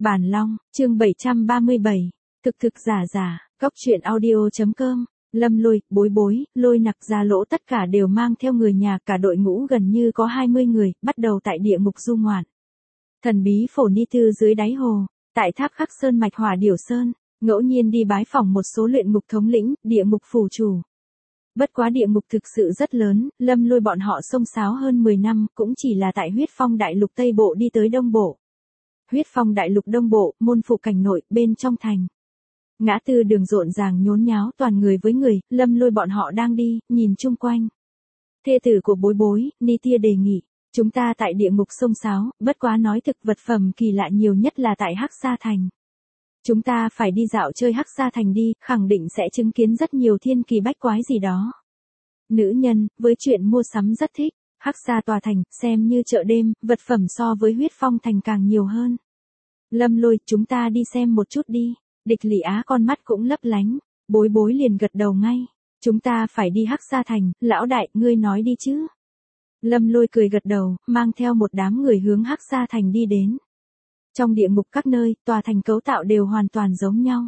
Bản Long, chương 737. Thực thực giả giả, Góc truyện audio.com. Lâm Lôi, Bối Bối, Lôi Nặc, Gia Lỗ tất cả đều mang theo người nhà, cả đội ngũ gần như có 20 người, bắt đầu tại địa ngục du ngoạn. Thần bí phổ ni thư dưới đáy hồ, tại tháp khắc sơn mạch Hỏa Điểu Sơn, ngẫu nhiên đi bái phỏng một số luyện ngục thống lĩnh, địa ngục phủ chủ. Bất quá địa ngục thực sự rất lớn, Lâm Lôi bọn họ xông xáo hơn 10 năm, cũng chỉ là tại Huyết Phong Đại Lục Tây Bộ đi tới Đông Bộ. Huyết Phong Đại Lục Đông Bộ, môn phụ cảnh nội, bên trong thành. Ngã tư đường rộn ràng nhốn nháo toàn người với người, Lâm Lôi bọn họ đang đi, nhìn chung quanh. Thê tử của Bối Bối, Ni Tia đề nghị, chúng ta tại địa ngục xông xáo, bất quá nói thực vật phẩm kỳ lạ nhiều nhất là tại Hắc Sa Thành. Chúng ta phải đi dạo chơi Hắc Sa Thành đi, khẳng định sẽ chứng kiến rất nhiều thiên kỳ bách quái gì đó. Nữ nhân, với chuyện mua sắm rất thích, Hắc Sa tòa thành, xem như chợ đêm, vật phẩm so với Huyết Phong Thành càng nhiều hơn. Lâm Lôi, chúng ta đi xem một chút đi. Địch Lị Á con mắt cũng lấp lánh, Bối Bối liền gật đầu ngay. Chúng ta phải đi Hắc Sa Thành, lão đại, ngươi nói đi chứ. Lâm Lôi cười gật đầu, mang theo một đám người hướng Hắc Sa Thành đi đến. Trong địa ngục các nơi, tòa thành cấu tạo đều hoàn toàn giống nhau.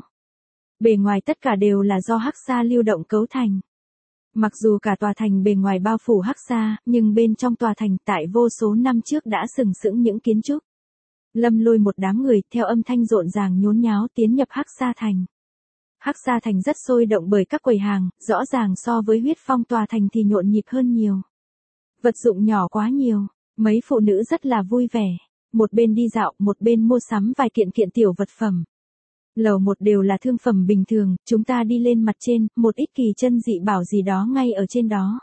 Bề ngoài tất cả đều là do Hắc Sa lưu động cấu thành. Mặc dù cả tòa thành bề ngoài bao phủ Hắc Sa, nhưng bên trong tòa thành tại vô số năm trước đã sừng sững những kiến trúc. Lâm Lôi một đám người theo âm thanh rộn ràng nhốn nháo tiến nhập Hắc Sa Thành. Hắc Sa Thành rất sôi động bởi các quầy hàng, rõ ràng so với Huyết Phong tòa thành thì nhộn nhịp hơn nhiều. Vật dụng nhỏ quá nhiều, mấy phụ nữ rất là vui vẻ. Một bên đi dạo, một bên mua sắm vài kiện tiểu vật phẩm. Lầu một đều là thương phẩm bình thường, chúng ta đi lên mặt trên, một ít kỳ chân dị bảo gì đó ngay ở trên đó.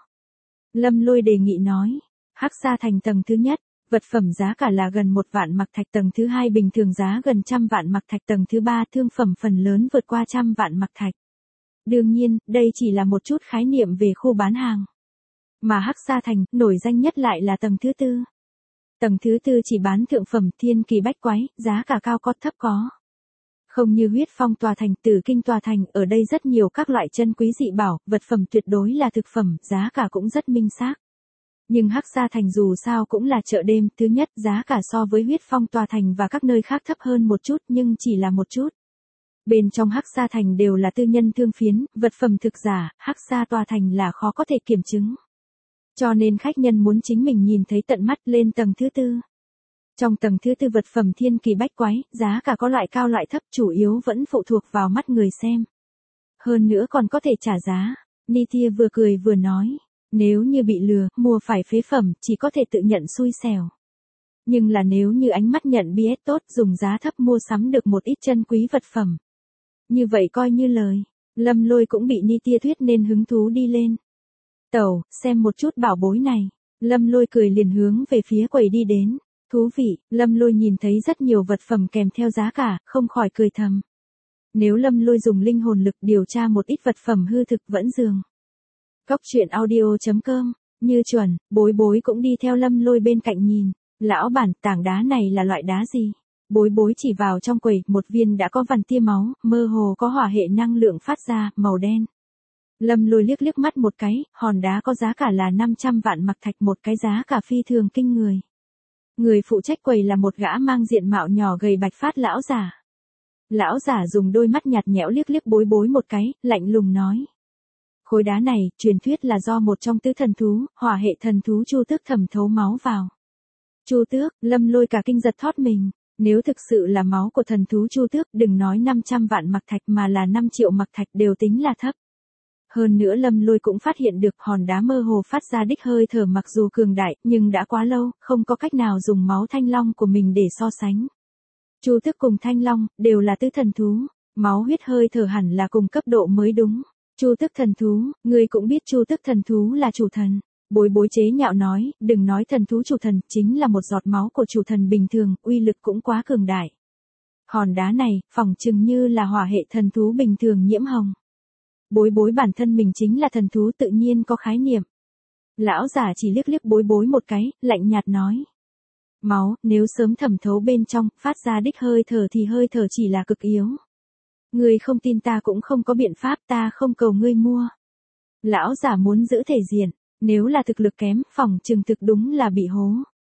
Lâm Lôi đề nghị nói, Hắc Sa Thành tầng thứ nhất, vật phẩm giá cả là gần 1 vạn mặc thạch, tầng thứ hai bình thường giá gần 100 vạn mặc thạch, tầng thứ ba thương phẩm phần lớn vượt qua 100 vạn mặc thạch. Đương nhiên, đây chỉ là một chút khái niệm về khu bán hàng. Mà Hắc Sa Thành, nổi danh nhất lại là tầng thứ tư. Tầng thứ tư chỉ bán thượng phẩm thiên kỳ bách quái, giá cả cao có thấp có. Không như Huyết Phong tòa thành, Tử Kinh tòa thành, ở đây rất nhiều các loại chân quý dị bảo, vật phẩm tuyệt đối là thực phẩm, giá cả cũng rất minh xác. Nhưng Hắc Sa Thành dù sao cũng là chợ đêm, thứ nhất giá cả so với Huyết Phong tòa thành và các nơi khác thấp hơn một chút nhưng chỉ là một chút. Bên trong Hắc Sa Thành đều là tư nhân thương phiến, vật phẩm thực giả, Hắc Sa tòa thành là khó có thể kiểm chứng. Cho nên khách nhân muốn chính mình nhìn thấy tận mắt lên tầng thứ tư. Trong tầng thứ tư vật phẩm thiên kỳ bách quái, giá cả có loại cao loại thấp, chủ yếu vẫn phụ thuộc vào mắt người xem. Hơn nữa còn có thể trả giá. Ni Tia vừa cười vừa nói. Nếu như bị lừa, mua phải phế phẩm, chỉ có thể tự nhận xui xẻo. Nhưng là nếu như ánh mắt nhận BS tốt, dùng giá thấp mua sắm được một ít chân quý vật phẩm. Như vậy coi như lời. Lâm Lôi cũng bị Ni Tia thuyết nên hứng thú đi lên. Tẩu, xem một chút bảo bối này. Lâm Lôi cười liền hướng về phía quầy đi đến. Thú vị, Lâm Lôi nhìn thấy rất nhiều vật phẩm kèm theo giá cả, không khỏi cười thầm. Nếu Lâm Lôi dùng linh hồn lực điều tra một ít vật phẩm hư thực vẫn dường. Góc truyện audio.com, như chuẩn, Bối Bối cũng đi theo Lâm Lôi bên cạnh nhìn. Lão bản, tảng đá này là loại đá gì? Bối Bối chỉ vào trong quầy, một viên đã có vằn tia máu, mơ hồ có hỏa hệ năng lượng phát ra, màu đen. Lâm Lôi liếc liếc mắt một cái, hòn đá có giá cả là 500 vạn mặc thạch, một cái giá cả phi thường kinh người. Người phụ trách quầy là một gã mang diện mạo nhỏ gầy bạch phát lão giả. Lão giả dùng đôi mắt nhạt nhẽo liếc liếc Bối Bối một cái, lạnh lùng nói. Khối đá này, truyền thuyết là do một trong tứ thần thú, hỏa hệ thần thú Chu Tước thẩm thấu máu vào. Chu Tước, Lâm Lôi cả kinh giật thót mình. Nếu thực sự là máu của thần thú Chu Tước, đừng nói 500 vạn mặc thạch mà là 5 triệu mặc thạch đều tính là thấp. Hơn nữa Lâm Lôi cũng phát hiện được hòn đá mơ hồ phát ra đích hơi thở, mặc dù cường đại, nhưng đã quá lâu, không có cách nào dùng máu thanh long của mình để so sánh. Chu Tước cùng thanh long, đều là tứ thần thú, máu huyết hơi thở hẳn là cùng cấp độ mới đúng. Chu Tước thần thú, ngươi cũng biết Chu Tước thần thú là chủ thần. Bối Bối chế nhạo nói, đừng nói thần thú chủ thần, chính là một giọt máu của chủ thần bình thường, uy lực cũng quá cường đại. Hòn đá này, phỏng chừng như là hỏa hệ thần thú bình thường nhiễm hồng. Bối Bối bản thân mình chính là thần thú tự nhiên có khái niệm. Lão giả chỉ liếc liếc Bối Bối một cái, lạnh nhạt nói. Máu, nếu sớm thẩm thấu bên trong, phát ra đích hơi thở thì hơi thở chỉ là cực yếu. Ngươi không tin ta cũng không có biện pháp, ta không cầu ngươi mua. Lão giả muốn giữ thể diện, nếu là thực lực kém, phỏng chừng thực đúng là bị hố.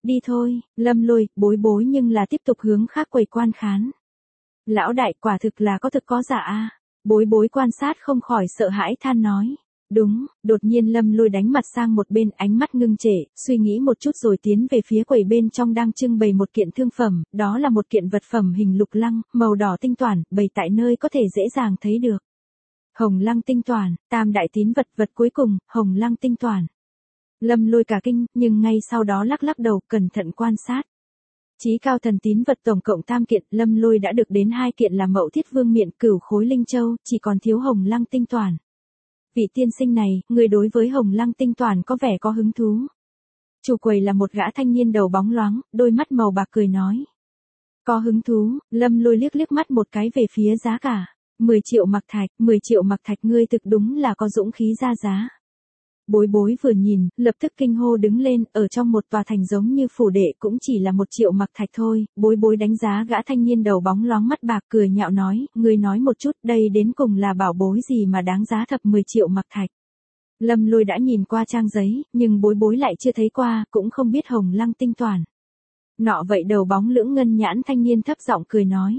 đi thôi, Lâm Lôi, bối bối nhưng là tiếp tục hướng khác quầy quan khán. Lão đại quả thực là có thực có giả a. Bối bối quan sát không khỏi sợ hãi than nói. Đúng, đột nhiên Lâm Lôi đánh mặt sang một bên, ánh mắt ngưng trệ, suy nghĩ một chút rồi tiến về phía quầy bên trong đang trưng bày một kiện thương phẩm, đó là một kiện vật phẩm hình lục lăng, màu đỏ tinh toản, bày tại nơi có thể dễ dàng thấy được. Hồng lăng tinh toản, tam đại tín vật, vật cuối cùng, hồng lăng tinh toản. Lâm Lôi cả kinh, nhưng ngay sau đó lắc lắc đầu, cẩn thận quan sát. Chí cao thần tín vật tổng cộng tam kiện, Lâm Lôi đã được đến 2 kiện là Mậu Thiết Vương miện, Cửu Khối Linh Châu, chỉ còn thiếu hồng lăng tinh toản. Vị tiên sinh này, người đối với hồng lăng tinh toản có vẻ có hứng thú. Chủ quầy là một gã thanh niên đầu bóng loáng, đôi mắt màu bạc cười nói. Có hứng thú, Lâm Lôi liếc mắt một cái về phía giá cả. 10 triệu mặc thạch, 10 triệu mặc thạch, ngươi thực đúng là có dũng khí ra giá. Bối bối vừa nhìn, lập tức kinh hô đứng lên, ở trong một tòa thành giống như phủ đệ cũng chỉ là 1 triệu mặc thạch thôi. Bối bối đánh giá gã thanh niên đầu bóng loáng mắt bạc cười nhạo nói, ngươi nói một chút, đây đến cùng là bảo bối gì mà đáng giá thập 10 triệu mặc thạch. Lâm Lôi đã nhìn qua trang giấy, nhưng bối bối lại chưa thấy qua, cũng không biết hồng lăng tinh toản. Nọ vậy đầu bóng lưỡng ngân nhãn thanh niên thấp giọng cười nói.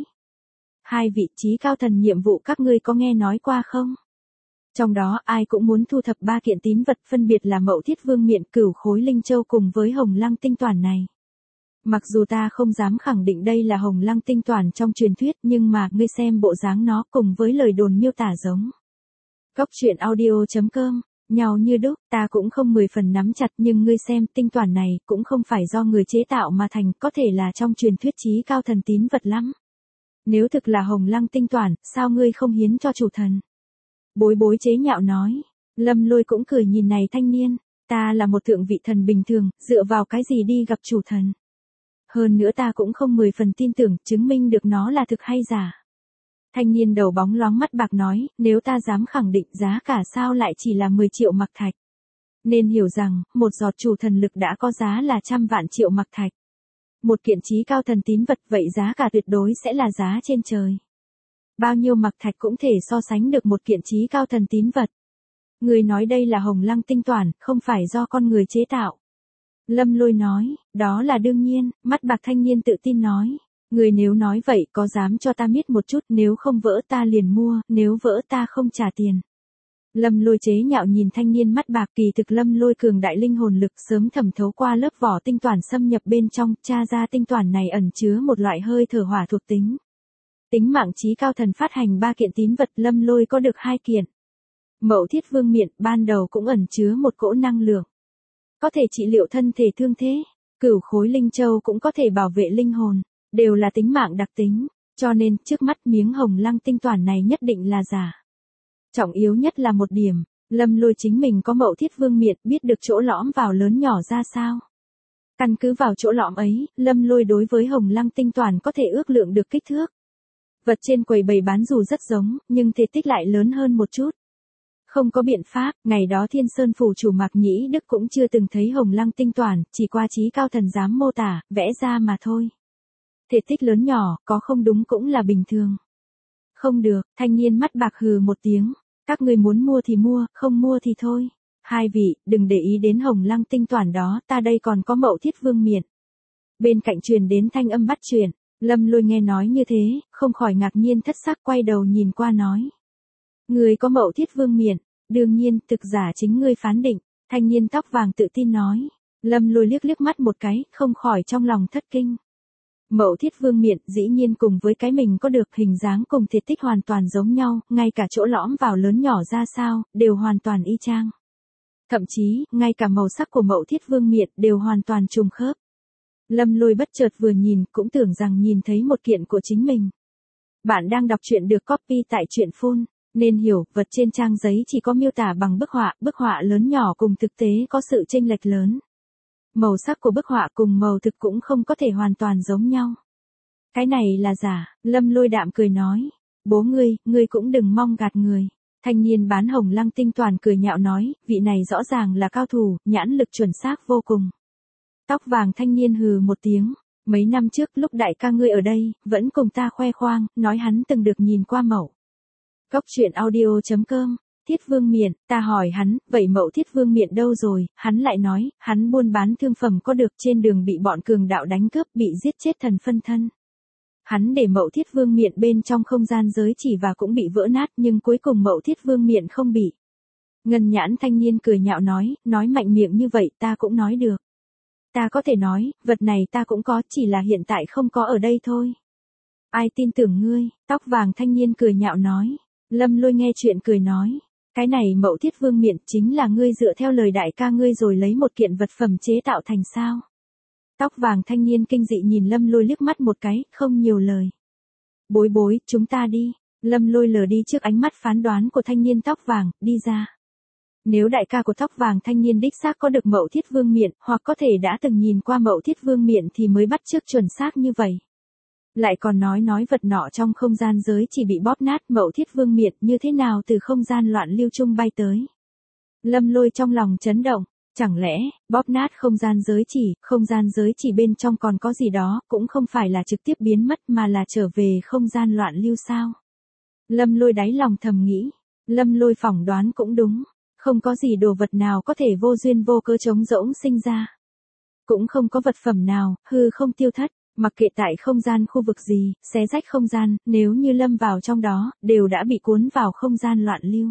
2 vị trí cao thần nhiệm vụ các ngươi có nghe nói qua không? Trong đó ai cũng muốn thu thập 3 kiện tín vật, phân biệt là Mậu Thiết Vương miện, Cửu Khối Linh Châu cùng với hồng lăng tinh toản này. Mặc dù ta không dám khẳng định đây là hồng lăng tinh toản trong truyền thuyết, nhưng mà ngươi xem bộ dáng nó cùng với lời đồn miêu tả giống. Goctruyện.audio.com, nhau như đúc, ta cũng không 10 phần nắm chặt, nhưng ngươi xem tinh toản này cũng không phải do người chế tạo mà thành, có thể là trong truyền thuyết chí cao thần tín vật lắm. Nếu thực là hồng lăng tinh toản, sao ngươi không hiến cho chủ thần? Bối bối chế nhạo nói. Lâm Lôi cũng cười nhìn này thanh niên. Ta là một thượng vị thần bình thường, dựa vào cái gì đi gặp chủ thần? Hơn nữa ta cũng không 10 phần tin tưởng, chứng minh được nó là thực hay giả. Thanh niên đầu bóng loáng mắt bạc nói, nếu ta dám khẳng định giá cả sao lại chỉ là 10 triệu mặc thạch. Nên hiểu rằng, một giọt chủ thần lực đã có giá là 100.000 triệu mặc thạch. Một kiện chí cao thần tín vật, vậy giá cả tuyệt đối sẽ là giá trên trời. Bao nhiêu mặc thạch cũng thể so sánh được một kiện chí cao thần tín vật. Người nói đây là hồng lăng tinh toản, không phải do con người chế tạo. Lâm Lôi nói, đó là đương nhiên, mắt bạc thanh niên tự tin nói. Người nếu nói vậy có dám cho ta biết một chút, nếu không vỡ ta liền mua, nếu vỡ ta không trả tiền. Lâm Lôi chế nhạo nhìn thanh niên mắt bạc, kỳ thực Lâm Lôi cường đại linh hồn lực sớm thẩm thấu qua lớp vỏ tinh toản xâm nhập bên trong, tra ra tinh toản này ẩn chứa một loại hơi thở hỏa thuộc tính. Tính mạng chí cao thần phát hành 3 kiện tín vật, Lâm Lôi có được 2 kiện. Mậu Thiết Vương miện ban đầu cũng ẩn chứa một cỗ năng lượng, có thể trị liệu thân thể thương thế. Cửu Khối Linh Châu cũng có thể bảo vệ linh hồn, đều là tính mạng đặc tính, cho nên trước mắt miếng hồng lăng tinh toản này nhất định là giả. Trọng yếu nhất là một điểm, Lâm Lôi chính mình có Mậu Thiết Vương miện, biết được chỗ lõm vào lớn nhỏ ra sao. Căn cứ vào chỗ lõm ấy, Lâm Lôi đối với hồng lăng tinh toản có thể ước lượng được kích thước. Vật trên quầy bày bán dù rất giống, nhưng thể tích lại lớn hơn một chút. Không có biện pháp, ngày đó Thiên Sơn phủ chủ Mạc Nhĩ Đức cũng chưa từng thấy hồng lăng tinh toản, chỉ qua chí cao thần dám mô tả, vẽ ra mà thôi. Thể tích lớn nhỏ, có không đúng cũng là bình thường. Không được, thanh niên mắt bạc hừ một tiếng, các người muốn mua thì mua, không mua thì thôi. 2 vị, đừng để ý đến hồng lăng tinh toản đó, ta đây còn có Mậu Thiết Vương miện. Bên cạnh truyền đến thanh âm bắt chuyện. Lâm Lôi nghe nói như thế, không khỏi ngạc nhiên thất sắc, quay đầu nhìn qua nói. Người có Mậu Thiết Vương miện, đương nhiên, thực giả chính ngươi phán định, thanh niên tóc vàng tự tin nói. Lâm Lôi liếc mắt một cái, không khỏi trong lòng thất kinh. Mậu Thiết Vương miện dĩ nhiên cùng với cái mình có được, hình dáng cùng thể tích hoàn toàn giống nhau, ngay cả chỗ lõm vào lớn nhỏ ra sao, đều hoàn toàn y chang. Thậm chí, ngay cả màu sắc của Mậu Thiết Vương miện đều hoàn toàn trùng khớp. Lâm Lôi bất chợt vừa nhìn, cũng tưởng rằng nhìn thấy một kiện của chính mình. Bạn đang đọc truyện được copy tại truyện phun, nên hiểu, vật trên trang giấy chỉ có miêu tả bằng bức họa lớn nhỏ cùng thực tế có sự chênh lệch lớn. Màu sắc của bức họa cùng màu thực cũng không có thể hoàn toàn giống nhau. Cái này là giả, Lâm Lôi đạm cười nói. Bố ngươi cũng đừng mong gạt người. Thanh niên bán hồng lăng tinh toản cười nhạo nói, vị này rõ ràng là cao thủ, nhãn lực chuẩn xác vô cùng. Tóc vàng thanh niên hừ một tiếng, mấy năm trước lúc đại ca ngươi ở đây, vẫn cùng ta khoe khoang, nói hắn từng được nhìn qua Mậu. Goctruyện.audio.com Thiết Vương Miện, ta hỏi hắn, vậy Mậu Thiết Vương Miện đâu rồi, hắn lại nói, hắn buôn bán thương phẩm có được trên đường bị bọn cường đạo đánh cướp bị giết chết thần phân thân. Hắn để Mậu Thiết Vương Miện bên trong không gian giới chỉ và cũng bị vỡ nát nhưng cuối cùng Mậu Thiết Vương Miện không bị. Ngân nhãn thanh niên cười nhạo nói mạnh miệng như vậy ta cũng nói được. Ta có thể nói, vật này ta cũng có chỉ là hiện tại không có ở đây thôi. Ai tin tưởng ngươi, tóc vàng thanh niên cười nhạo nói. Lâm Lôi nghe chuyện cười nói. Cái này Mậu Thiết Vương Miện chính là ngươi dựa theo lời đại ca ngươi rồi lấy một kiện vật phẩm chế tạo thành sao. Tóc vàng thanh niên kinh dị nhìn Lâm Lôi liếc mắt một cái, không nhiều lời. Bối bối, chúng ta đi. Lâm Lôi lờ đi trước ánh mắt phán đoán của thanh niên tóc vàng, đi ra. Nếu đại ca của tóc vàng thanh niên đích xác có được Mậu Thiết Vương Miện, hoặc có thể đã từng nhìn qua Mậu Thiết Vương Miện thì mới bắt chước chuẩn xác như vậy. Lại còn nói vật nọ trong không gian giới chỉ bị bóp nát Mậu Thiết Vương Miện như thế nào từ không gian loạn lưu trung bay tới. Lâm Lôi trong lòng chấn động, chẳng lẽ, bóp nát không gian giới chỉ bên trong còn có gì đó, cũng không phải là trực tiếp biến mất mà là trở về không gian loạn lưu sao. Lâm Lôi đáy lòng thầm nghĩ, Lâm Lôi phỏng đoán cũng đúng, không có gì đồ vật nào có thể vô duyên vô cớ trống rỗng sinh ra. Cũng không có vật phẩm nào, hư không tiêu thất. Mặc kệ tại không gian khu vực gì, xé rách không gian, nếu như lâm vào trong đó, đều đã bị cuốn vào không gian loạn lưu.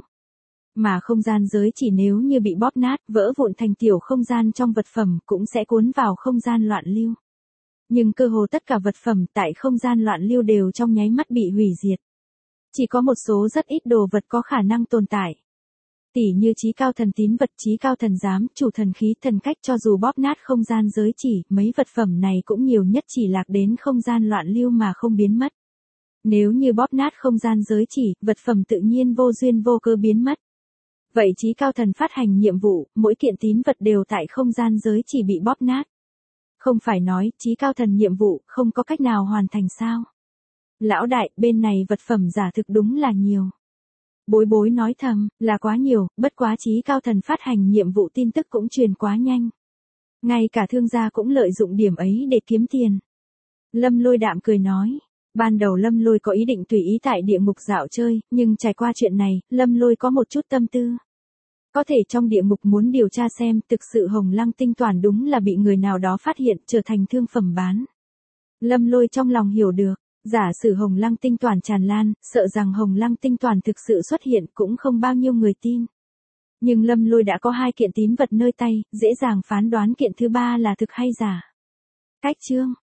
Mà không gian giới chỉ nếu như bị bóp nát, vỡ vụn thành tiểu không gian trong vật phẩm, cũng sẽ cuốn vào không gian loạn lưu. Nhưng cơ hồ tất cả vật phẩm tại không gian loạn lưu đều trong nháy mắt bị hủy diệt. Chỉ có một số rất ít đồ vật có khả năng tồn tại. Tỉ như chí cao thần tín vật, chí cao thần giám, chủ thần khí, thần cách cho dù bóp nát không gian giới chỉ, mấy vật phẩm này cũng nhiều nhất chỉ lạc đến không gian loạn lưu mà không biến mất. Nếu như bóp nát không gian giới chỉ, vật phẩm tự nhiên vô duyên vô cớ biến mất. Vậy chí cao thần phát hành nhiệm vụ, mỗi kiện tín vật đều tại không gian giới chỉ bị bóp nát. Không phải nói, chí cao thần nhiệm vụ, không có cách nào hoàn thành sao? Lão đại, bên này vật phẩm giả thực đúng là nhiều. Bối bối nói thầm, là quá nhiều, bất quá chí cao thần phát hành nhiệm vụ tin tức cũng truyền quá nhanh. Ngay cả thương gia cũng lợi dụng điểm ấy để kiếm tiền. Lâm Lôi đạm cười nói, ban đầu Lâm Lôi có ý định tùy ý tại địa ngục dạo chơi, nhưng trải qua chuyện này, Lâm Lôi có một chút tâm tư. Có thể trong địa ngục muốn điều tra xem thực sự Hồng Lăng tinh toàn đúng là bị người nào đó phát hiện trở thành thương phẩm bán. Lâm Lôi trong lòng hiểu được. Giả sử Hồng Lăng tinh toàn tràn lan, sợ rằng Hồng Lăng tinh toàn thực sự xuất hiện cũng không bao nhiêu người tin. Nhưng Lâm Lôi đã có 2 kiện tín vật nơi tay, dễ dàng phán đoán kiện thứ 3 là thực hay giả. Cách chương